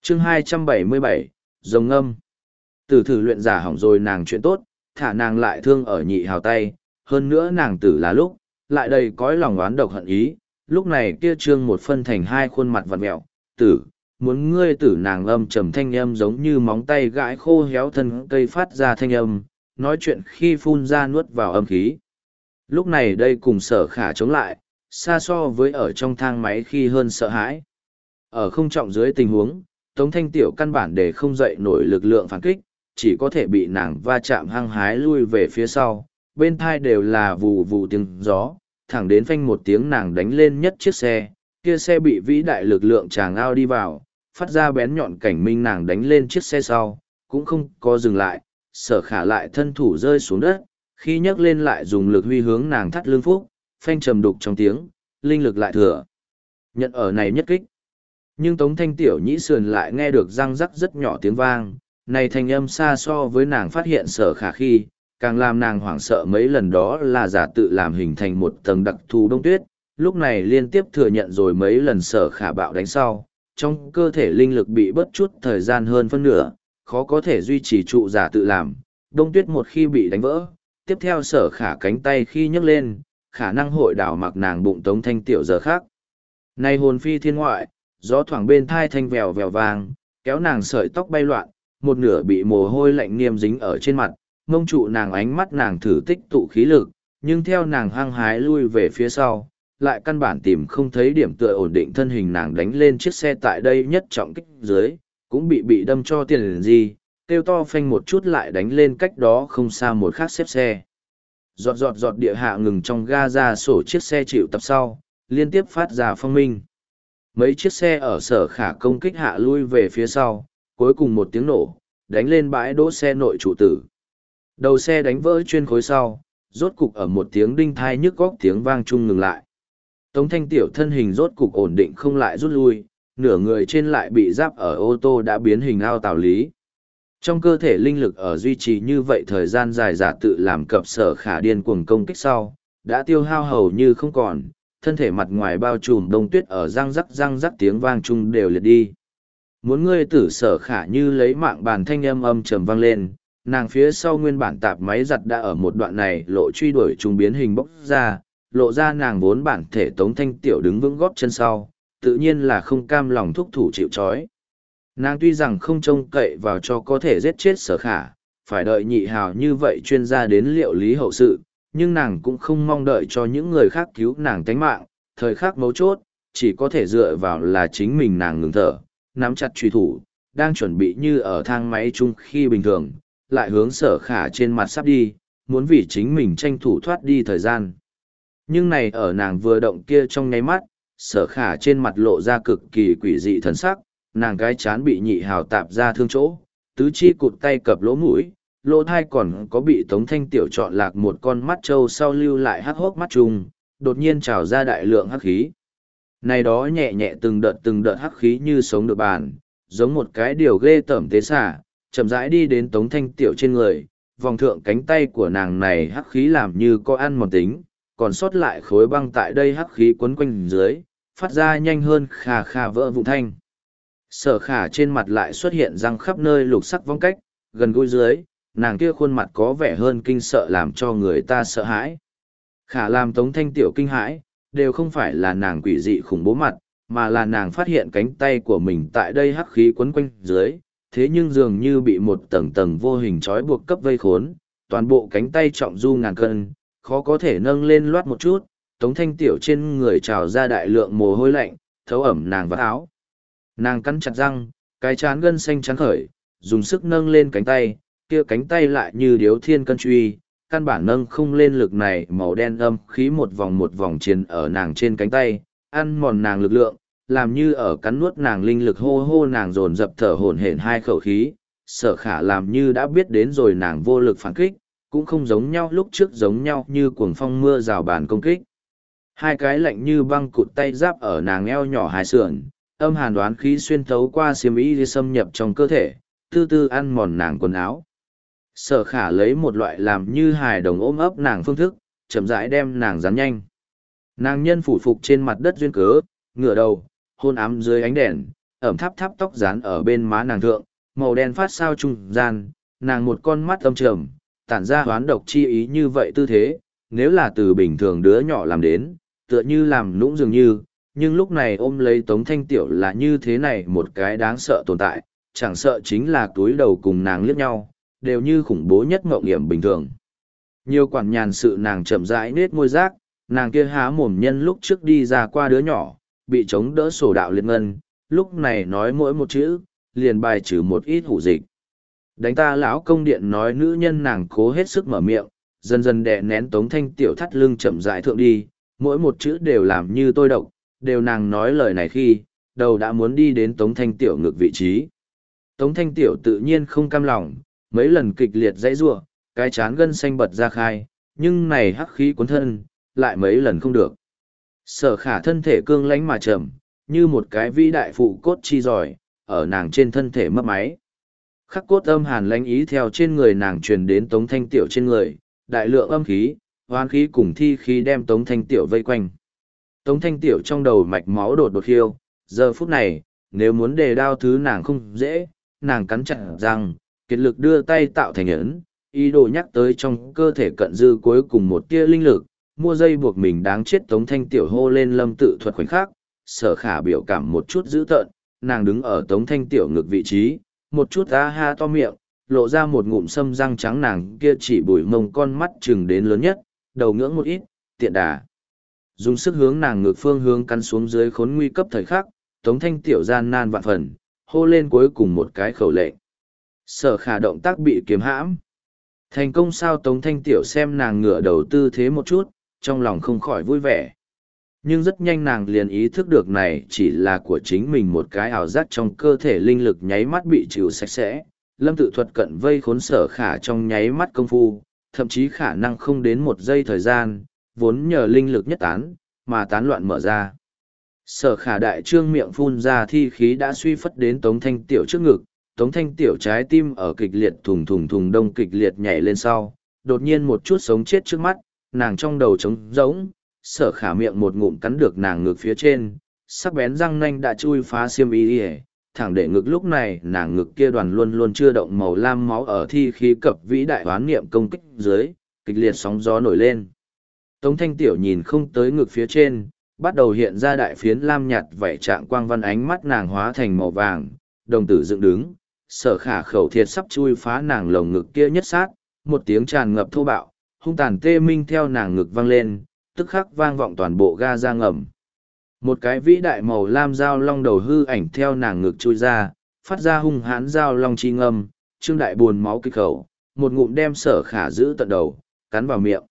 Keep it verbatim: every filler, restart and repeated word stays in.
chương hai trăm bảy mươi bảy, rồng âm. Tử thử luyện giả hỏng rồi nàng chuyện tốt, thả nàng lại thương ở nhị hào tay, hơn nữa nàng tử là lúc, lại đầy cõi lòng oán độc hận ý, lúc này kia trương một phân thành hai khuôn mặt vặn mẹo, tử, muốn ngươi tử nàng âm trầm thanh âm giống như móng tay gãi khô héo thân cây phát ra thanh âm, nói chuyện khi phun ra nuốt vào âm khí. Lúc này đây cùng sở khả chống lại, xa so với ở trong thang máy khi hơn sợ hãi. Ở không trọng dưới tình huống, Tống Thanh Tiểu căn bản để không dậy nổi lực lượng phản kích, chỉ có thể bị nàng va chạm hăng hái lui về phía sau, bên thai đều là vù vù tiếng gió, thẳng đến phanh một tiếng nàng đánh lên nhất chiếc xe, kia xe bị vĩ đại lực lượng tràng ao đi vào, phát ra bén nhọn cảnh minh nàng đánh lên chiếc xe sau, cũng không có dừng lại, sở khả lại thân thủ rơi xuống đất, khi nhấc lên lại dùng lực huy hướng nàng thắt lưng phúc, phanh trầm đục trong tiếng, linh lực lại thừa. Nhận ở này nhất kích. Nhưng Tống Thanh Tiểu nhĩ sườn lại nghe được răng rắc rất nhỏ tiếng vang, này thanh âm xa so với nàng phát hiện sở khả khi, càng làm nàng hoảng sợ mấy lần đó là giả tự làm hình thành một tầng đặc thù đông tuyết, lúc này liên tiếp thừa nhận rồi mấy lần sở khả bạo đánh sau, trong cơ thể linh lực bị bớt chút thời gian hơn phân nửa, khó có thể duy trì trụ giả tự làm, đông tuyết một khi bị đánh vỡ, tiếp theo sở khả cánh tay khi nhấc lên, khả năng hội đảo mặc nàng bụng Tống Thanh Tiểu giờ khác. Này hồn phi thiên ngoại, gió thoảng bên thai thanh vèo vèo vàng, kéo nàng sợi tóc bay loạn, một nửa bị mồ hôi lạnh niêm dính ở trên mặt, mông trụ nàng ánh mắt nàng thử tích tụ khí lực, nhưng theo nàng hăng hái lui về phía sau, lại căn bản tìm không thấy điểm tựa ổn định thân hình nàng đánh lên chiếc xe tại đây nhất trọng kích dưới, cũng bị bị đâm cho tiền gì, kêu to phanh một chút lại đánh lên cách đó không xa một khác xếp xe. Giọt giọt giọt địa hạ ngừng trong ga ra sổ chiếc xe chịu tập sau, liên tiếp phát ra phong minh. Mấy chiếc xe ở sở khả công kích hạ lui về phía sau, cuối cùng một tiếng nổ, đánh lên bãi đỗ xe nội trụ tử. Đầu xe đánh vỡ chuyên khối sau, rốt cục ở một tiếng đinh thai nhức góc tiếng vang chung ngừng lại. Tống Thanh Tiểu thân hình rốt cục ổn định không lại rút lui, nửa người trên lại bị giáp ở ô tô đã biến hình ao tào lý. Trong cơ thể linh lực ở duy trì như vậy thời gian dài giả tự làm cập sở khả điên cuồng công kích sau, đã tiêu hao hầu như không còn, thân thể mặt ngoài bao trùm đông tuyết ở răng rắc răng rắc tiếng vang chung đều liệt đi. Muốn ngươi tử sở khả như lấy mạng bàn thanh âm âm trầm vang lên, nàng phía sau nguyên bản tạp máy giặt đã ở một đoạn này lộ truy đuổi chúng biến hình bốc ra, lộ ra nàng vốn bản thể Tống Thanh Tiểu đứng vững góp chân sau, tự nhiên là không cam lòng thúc thủ chịu trói. Nàng tuy rằng không trông cậy vào cho có thể giết chết sở khả, phải đợi nhị hào như vậy chuyên gia đến liệu lý hậu sự, nhưng nàng cũng không mong đợi cho những người khác cứu nàng tánh mạng, thời khắc mấu chốt, chỉ có thể dựa vào là chính mình nàng ngừng thở, nắm chặt truy thủ, đang chuẩn bị như ở thang máy chung khi bình thường, lại hướng sở khả trên mặt sắp đi, muốn vì chính mình tranh thủ thoát đi thời gian. Nhưng này ở nàng vừa động kia trong nháy mắt, sở khả trên mặt lộ ra cực kỳ quỷ dị thần sắc, nàng cái chán bị nhị hào tạp ra thương chỗ, tứ chi cụt tay cập lỗ mũi, lỗ thai còn có bị Tống Thanh Tiểu chọn lạc một con mắt trâu sau lưu lại hắc hốc mắt trùng, đột nhiên trào ra đại lượng hắc khí. Này đó nhẹ nhẹ từng đợt từng đợt hắc khí như sống được bàn, giống một cái điều ghê tởm tế xả, chậm rãi đi đến Tống Thanh Tiểu trên người, vòng thượng cánh tay của nàng này hắc khí làm như có ăn mòn tính, còn sót lại khối băng tại đây hắc khí quấn quanh dưới, phát ra nhanh hơn khà khà vỡ vụn thanh. Sở khả trên mặt lại xuất hiện răng khắp nơi lục sắc vong cách, gần gũi dưới, nàng kia khuôn mặt có vẻ hơn kinh sợ làm cho người ta sợ hãi. Khả làm Tống Thanh Tiểu kinh hãi, đều không phải là nàng quỷ dị khủng bố mặt, mà là nàng phát hiện cánh tay của mình tại đây hắc khí quấn quanh dưới, thế nhưng dường như bị một tầng tầng vô hình trói buộc cấp vây khốn, toàn bộ cánh tay trọng du ngàn cân, khó có thể nâng lên loát một chút, Tống Thanh Tiểu trên người trào ra đại lượng mồ hôi lạnh, thấu ẩm nàng vào áo. Nàng cắn chặt răng, cái chán gân xanh trắng khởi, dùng sức nâng lên cánh tay, kia cánh tay lại như điếu thiên cân truy, căn bản nâng không lên lực này, màu đen âm khí một vòng một vòng chiến ở nàng trên cánh tay, ăn mòn nàng lực lượng, làm như ở cắn nuốt nàng linh lực, hô hô nàng dồn dập thở hổn hển hai khẩu khí, sở khả làm như đã biết đến rồi nàng vô lực phản kích, cũng không giống nhau lúc trước giống nhau như cuồng phong mưa rào bàn công kích. Hai cái lạnh như băng cụt tay giáp ở nàng eo nhỏ hai sườn, âm hàn đoán khí xuyên thấu qua xiêm y đi xâm nhập trong cơ thể, tư tư ăn mòn nàng quần áo. Sở khả lấy một loại làm như hài đồng ôm ấp nàng phương thức, chậm rãi đem nàng dán nhanh. Nàng nhân phủ phục trên mặt đất duyên cớ, ngửa đầu, hôn ám dưới ánh đèn, ẩm tháp tháp tóc dán ở bên má nàng thượng, màu đen phát sao trung gian, nàng một con mắt âm trầm, tản ra hoán độc chi ý như vậy tư thế, nếu là từ bình thường đứa nhỏ làm đến, tựa như làm nũng dường như, nhưng lúc này ôm lấy Tống Thanh Tiểu là như thế này một cái đáng sợ tồn tại, chẳng sợ chính là túi đầu cùng nàng liếc nhau, đều như khủng bố nhất ngộng nghiệm bình thường. Nhiều quản nhàn sự nàng chậm rãi nết môi rác, nàng kia há mồm nhân lúc trước đi ra qua đứa nhỏ, bị chống đỡ sổ đạo liệt ngân, lúc này nói mỗi một chữ, liền bài trừ một ít hủ dịch. Đánh ta lão công điện nói nữ nhân nàng cố hết sức mở miệng, dần dần đè nén Tống Thanh Tiểu thắt lưng chậm rãi thượng đi, mỗi một chữ đều làm như tôi độc, đều nàng nói lời này khi, đầu đã muốn đi đến Tống Thanh Tiểu ngược vị trí. Tống Thanh Tiểu tự nhiên không cam lòng, mấy lần kịch liệt dãy rủa, cái chán gân xanh bật ra khai, nhưng này hắc khí cuốn thân, lại mấy lần không được. Sở Khả thân thể cương lãnh mà trầm, như một cái vĩ đại phụ cốt chi giỏi, ở nàng trên thân thể mấp máy. Khắc cốt âm hàn lãnh ý theo trên người nàng truyền đến Tống Thanh Tiểu trên người, đại lượng âm khí, hoán khí cùng thi khí đem Tống Thanh Tiểu vây quanh. Tống Thanh Tiểu trong đầu mạch máu đột đột khiêu, giờ phút này, nếu muốn đề đao thứ nàng không dễ, nàng cắn chặt răng, kiệt lực đưa tay tạo thành ấn, ý đồ nhắc tới trong cơ thể cận dư cuối cùng một tia linh lực, mua dây buộc mình đáng chết. Tống Thanh Tiểu hô lên lâm tự thuật khoảnh khắc, Sở Khả biểu cảm một chút dữ tợn, nàng đứng ở Tống Thanh Tiểu ngực vị trí, một chút á ha to miệng, lộ ra một ngụm sâm răng trắng, nàng kia chỉ bùi mông con mắt chừng đến lớn nhất, đầu ngưỡng một ít, tiện đà. Dùng sức hướng nàng ngược phương hướng cắn xuống dưới khốn nguy cấp thời khắc, Tống Thanh Tiểu gian nan vạn phần, hô lên cuối cùng một cái khẩu lệnh. Sở Khả động tác bị kiếm hãm. Thành công sao? Tống Thanh Tiểu xem nàng ngửa đầu tư thế một chút, trong lòng không khỏi vui vẻ. Nhưng rất nhanh nàng liền ý thức được này chỉ là của chính mình một cái ảo giác, trong cơ thể linh lực nháy mắt bị trừ sạch sẽ. Lâm tự thuật cận vây khốn Sở Khả trong nháy mắt công phu, thậm chí khả năng không đến một giây thời gian, vốn nhờ linh lực nhất tán, mà tán loạn mở ra. Sở Khả đại trương miệng phun ra thi khí đã suy phất đến Tống Thanh Tiểu trước ngực, Tống Thanh Tiểu trái tim ở kịch liệt thùng thùng thùng đông kịch liệt nhảy lên sau, đột nhiên một chút sống chết trước mắt, nàng trong đầu trống rỗng, Sở Khả miệng một ngụm cắn được nàng ngực phía trên, sắc bén răng nanh đã chui phá xiêm y, thẳng để ngực. Lúc này nàng ngực kia đoàn luôn luôn chưa động màu lam máu ở thi khí cập vĩ đại hoán niệm công kích dưới, kịch liệt sóng gió nổi lên. Tống Thanh Tiểu nhìn không tới ngực phía trên, bắt đầu hiện ra đại phiến lam nhạt vảy trạng quang văn, ánh mắt nàng hóa thành màu vàng, đồng tử dựng đứng. Sở Khả khẩu thiệt sắp chui phá nàng lồng ngực kia nhất sát, một tiếng tràn ngập thô bạo, hung tàn tê minh theo nàng ngực vang lên, tức khắc vang vọng toàn bộ ga ra ngầm. Một cái vĩ đại màu lam dao long đầu hư ảnh theo nàng ngực chui ra, phát ra hung hãn dao long chi ngâm, trương đại buồn máu kích khẩu, một ngụm đem Sở Khả giữ tận đầu, cắn vào miệng.